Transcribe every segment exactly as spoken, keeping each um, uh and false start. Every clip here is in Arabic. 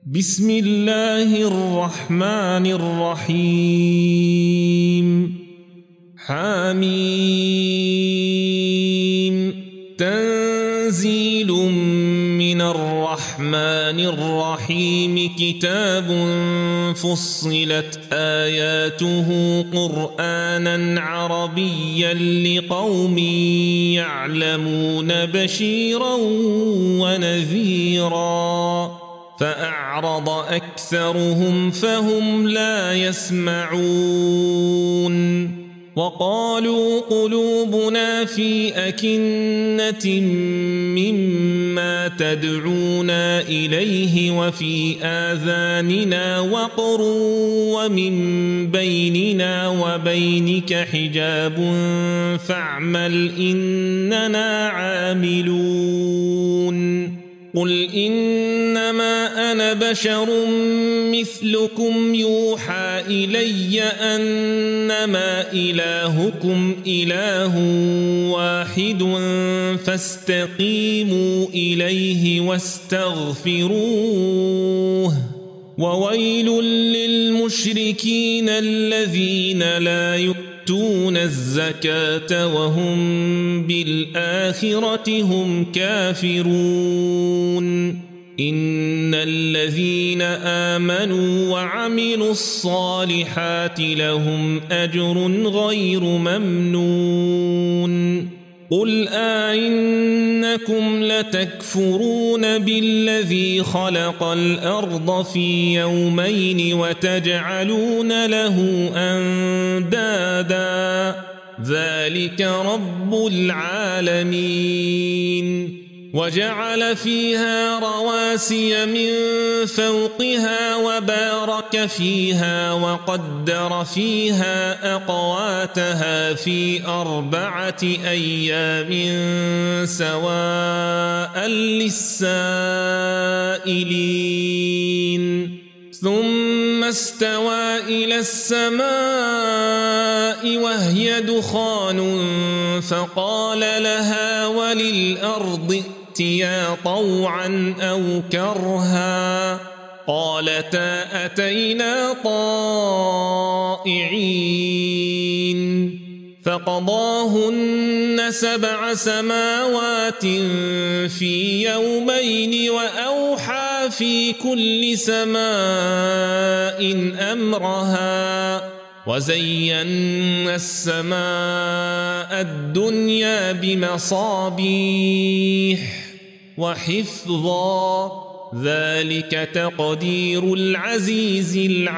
بسم الله الرحمن الرحيم حميم تنزيل من الرحمن الرحيم كتاب فصلت آياته قرآنا عربيا لقوم يعلمون بشيرا ونذيرا فأعرض أكثرهم فهم لا يسمعون وقالوا قلوبنا في أكنة مما تدعونا إليه وفي آذاننا وقر ومن بيننا وبينك حجاب فاعمل إننا عاملون قل إنما أنا بشر مثلكم يوحى إلي أنما إلهكم إله واحد فاستقيموا إليه واستغفروه وويل للمشركين الذين لا يؤتون الزكاة وهم بالآخرة هم كافرون إن الذين آمنوا وعملوا الصالحات لهم أجر غير ممنون قل أئنكم لتكفرون بالذي خلق الأرض في يومين وتجعلون له أندادا ذلك رب العالمين وجعل فيها رواسي من فوقها وبارك فيها وقدر فيها أقواتها في أربعة أيام سواء للسائلين ثم استوى إلى السماء وهي دخان فقال لها وللأرض ائتيا طوعا أو كرها قالتا أتينا طائعين فقضاهن سبع سماوات في يومين وأوحى في كل سماء أمرها وزينا السماء الدنيا بمصابيح وحفظا ذلك تقدير العزيز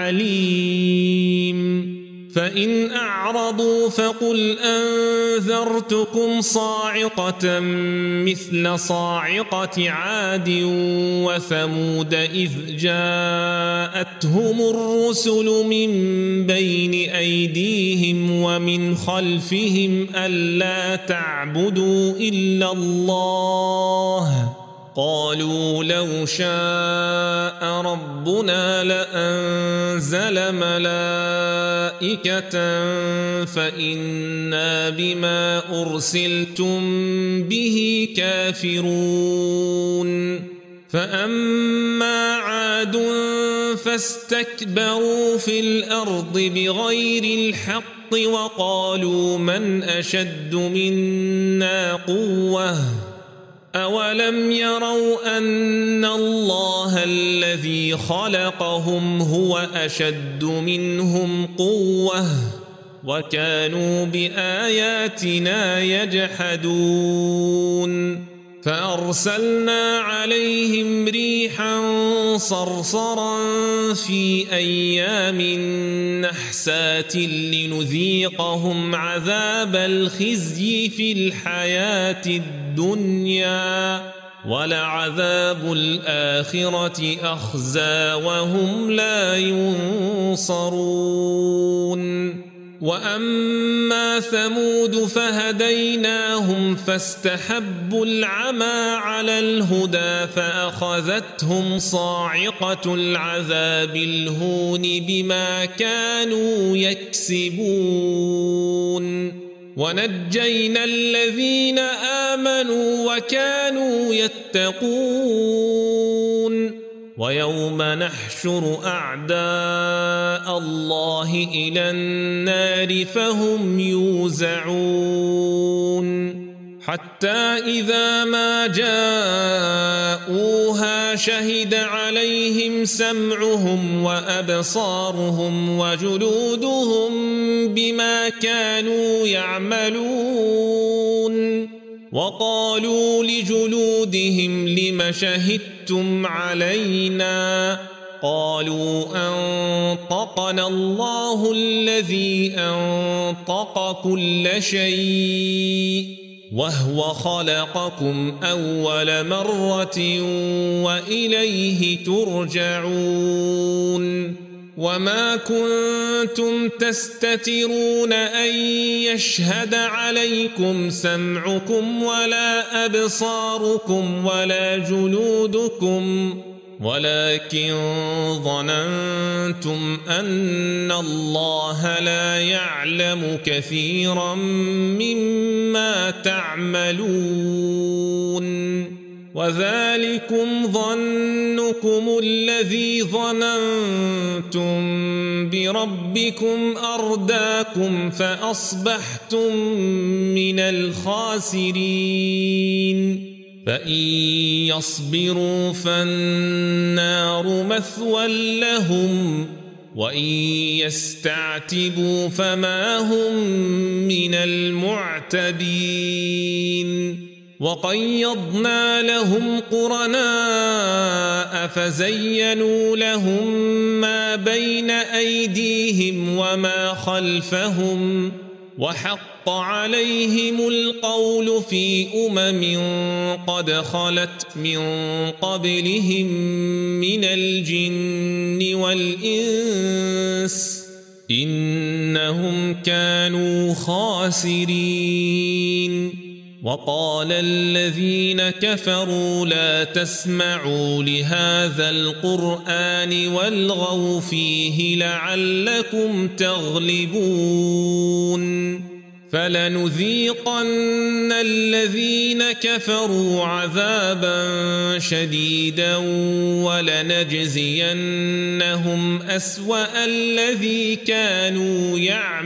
العليم فإن أعرضوا فقل أنذرتكم صاعقة مثل صاعقة عاد وثمود إذ جاءتهم الرسل من بين أيديهم ومن خلفهم ألا تعبدوا إلا الله قالوا لو شاء ربنا لأنزل ملائكة فإنا بما أرسلتم به كافرون فأما عاد فاستكبروا في الأرض بغير الحق وقالوا من أشد منا قوة أولم يروا أن الله الذي خلقهم هو أشد منهم قوة وكانوا بآياتنا يجحدون فأرسلنا عليهم ريحا صرصرا في أيام نحسات لنذيقهم عذاب الخزي في الحياة الدنيا ولعذاب الآخرة أخزى وهم لا ينصرون وأما ثمود فهديناهم فاستحبوا العمى على الهدى فأخذتهم صاعقة العذاب الهون بما كانوا يكسبون ونجينا الذين آمنوا وكانوا يتقون ويوم نحشر أعداء الله إلى النار فهم يوزعون حتى إذا ما جاءوها شهد عليهم سمعهم وأبصارهم وجلودهم بما كانوا يعملون وقالوا لجلودهم لم شهدتم علينا قالوا أنطقنا الله الذي أنطق كل شيء وهو خلقكم أول مرة وإليه ترجعون وما كنتم تستترون أن يشهد عليكم سمعكم ولا أبصاركم ولا جلودكم ولكن ظننتم أن الله لا يعلم كثيرا مما تعملون وذلكم ظنكم الذي ظننتم بربكم أرداكم فأصبحتم من الخاسرين فإن يصبروا فالنار مثوى لهم وإن يستعتبوا فما هم من المعتبين وقيضنا لهم قرناء فزينوا لهم ما بين أيديهم وما خلفهم وحق عليهم القول في أمم قد خلت من قبلهم من الجن والإنس إنهم كانوا خاسرين وقال الذين كفروا لا تسمعوا لهذا القرآن والغوا فيه لعلكم تغلبون فلنذيقن الذين كفروا عذابا شديدا ولنجزينهم أسوأ الذي كانوا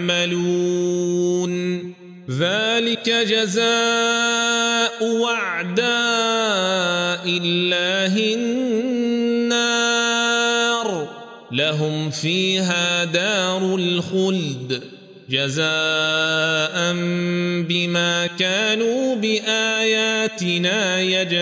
يعملون ذلك جزاء أعداء الله النار لهم فيها دار الخلد جزاء بما كانوا بآياتنا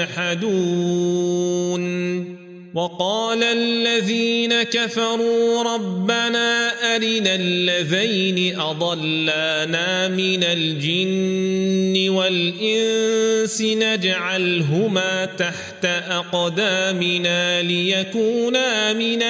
يجحدون وقال الذين كفروا ربنا أرنا الذين أضلانا من الجن والإنس نجعلهما تحت أقدامنا ليكونا من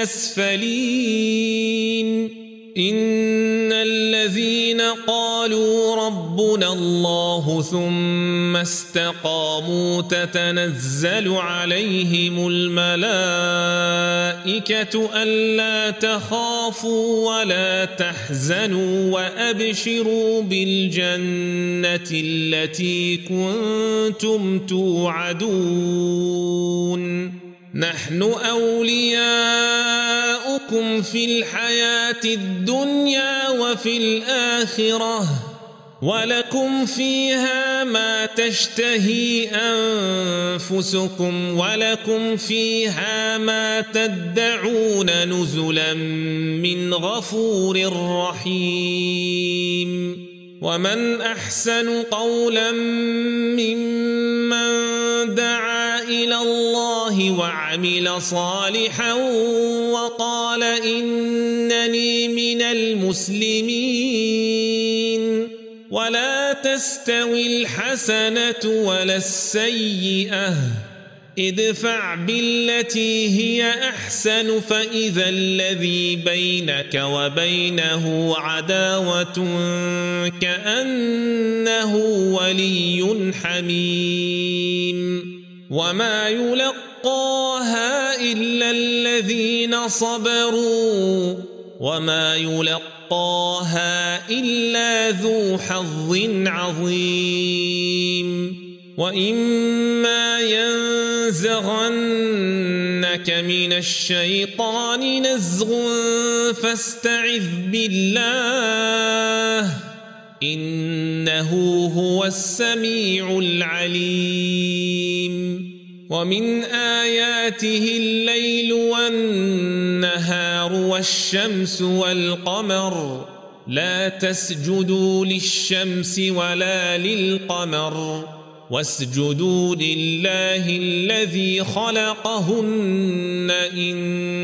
الأسفلين إن الذين قالوا ربنا الله ثم استقاموا تتنزل عليهم الملائكة ألا تخافوا ولا تحزنوا وأبشروا بالجنة التي كنتم توعدون نحن أولياؤكم في الحياة الدنيا وفي الآخرة ولكم فيها ما تشتهي أنفسكم ولكم فيها ما تدعون نزلا من غفور رحيم ومن أحسن قولا ممن دعا إلى الله وعمل صالحا وقال إنني من المسلمين ولا تستوي الحسنة ولا السيئة ادفع بالتي هي أحسن فإذا الذي بينك وبينه عداوة كأنه ولي حميم وما يلقاها إلا الذين صبروا وما يلقاها إلا ذو حظ عظيم وإما ينزغنك ينزغنك من الشيطان نزغ فاستعذ بالله إنه هو السميع العليم ومن آياته الليل والنهار والشمس والقمر لا تسجدوا للشمس ولا للقمر واسجدوا لله الذي خلقهن إن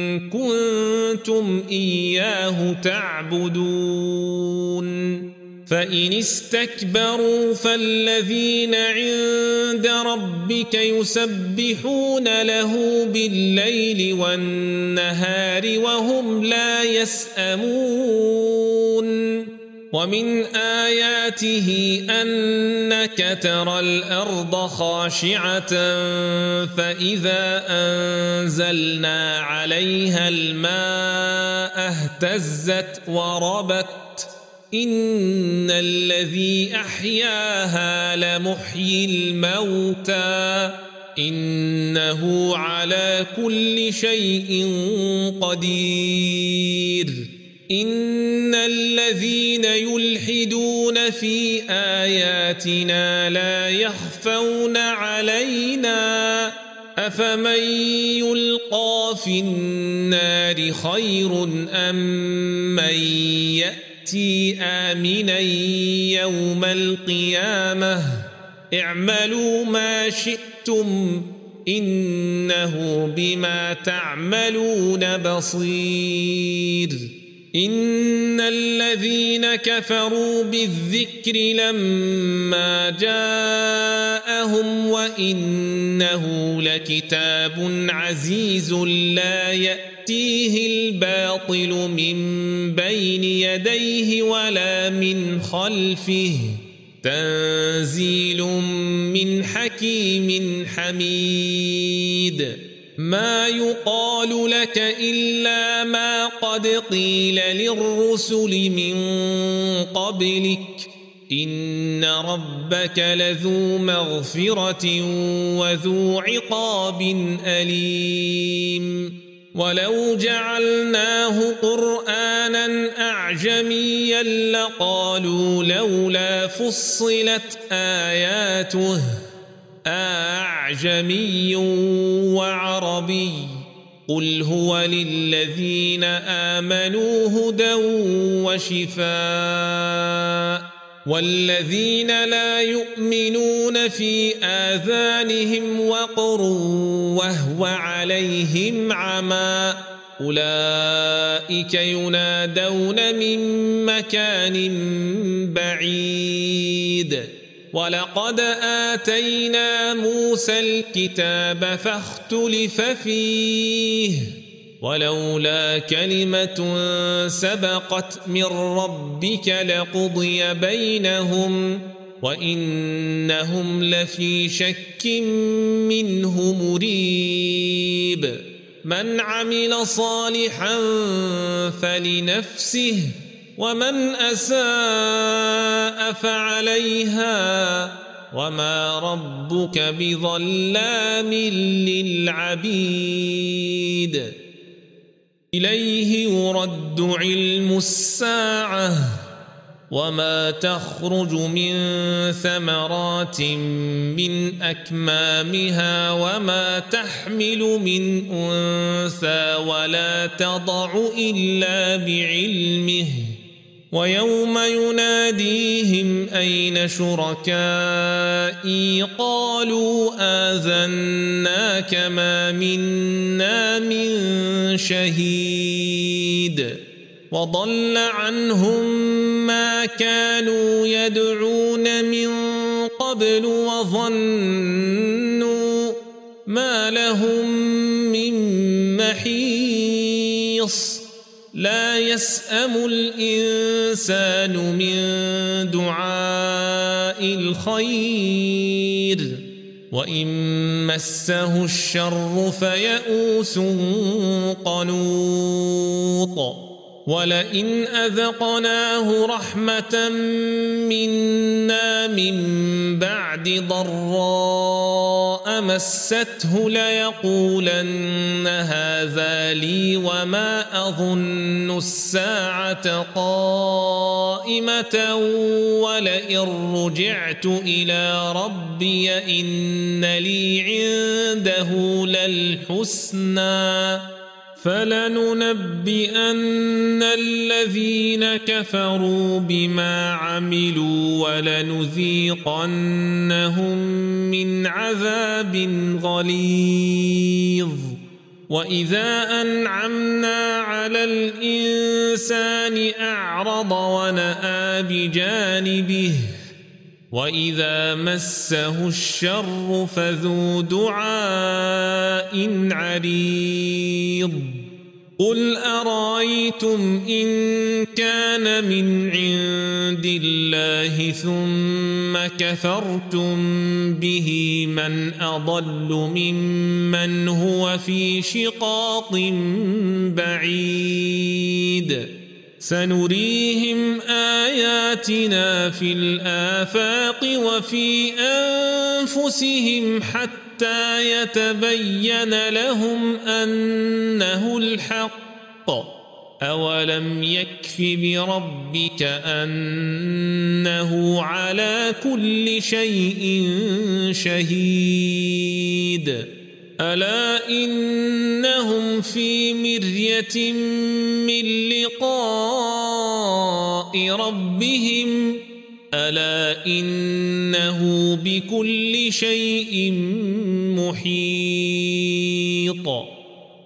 كنتم إياه تعبدون فإن استكبروا فالذين عند ربك يسبحون له بالليل والنهار وهم لا يسأمون ومن آياته أنك ترى الأرض خاشعة فإذا أنزلنا عليها الماء اهتزت وربت إن الذي أحياها لمحيي الموتى إنه على كل شيء قدير إن الذين يلحدون في آياتنا لا يخفون علينا أفمن يلقى في النار خير أم من يأتي آمنا يوم القيامة اعملوا ما شئتم إنه بما تعملون بصير إن الذين كفروا بالذكر لما جاءهم وإنه لكتاب عزيز لا يأتيه الباطل من بين يديه ولا من خلفه تنزيل من حكيم حميد ما يقال لك إلا ما قد قيل للرسل من قبلك إن ربك لذو مغفرة وذو عقاب أليم ولو جعلناه قرآنا أعجميا لقالوا لولا فصلت آياته أعجمي وعربي قل هو للذين آمنوا هدى وشفاء والذين لا يؤمنون في آذانهم وقر وهو عليهم عمى أولئك ينادون من مكان بعيد ولقد آتينا موسى الكتاب فاختلف فيه ولولا كلمة سبقت من ربك لقضي بينهم وإنهم لفي شك منه مريب من عمل صالحا فلنفسه ومن أساء فعليها وما ربك بظلام للعبيد إليه يرد علم الساعة وما تخرج من ثمرات من أكمامها وما تحمل من أنثى ولا تضع إلا بعلمه ويوم يناديهم أين شركائي قالوا آذناك ما منا من شهيد وضل عنهم ما كانوا يدعون من قبل وظنوا ما لهم من محيص لا يسأم الإنسان من دعاء الخير وإن مسه الشر فيئوس قنوط ولئن أذقناه رحمة منا من بعد ضراء مسته ليقولن هذا لي وما أظن الساعة قائمة ولئن رجعت إلى ربي إن لي عنده للحسنى فلننبئن الذين كفروا بما عملوا ولنذيقنهم من عذاب غليظ وإذا أنعمنا على الإنسان أعرض ونأى بجانبه وإذا مسه الشر فذو دعاء عريض قل أرأيتم إن كان من عند الله ثم كفرتم به من أضل ممن هو في شقاق بعيد سنريهم آياتنا في الآفاق وفي أنفسهم حتى يتبين لهم أنه الحق أولم يكف بربك أنه على كل شيء شهيد ألا إنهم في مرية من لقاء ربهم ألا إنه بكل شيء محيط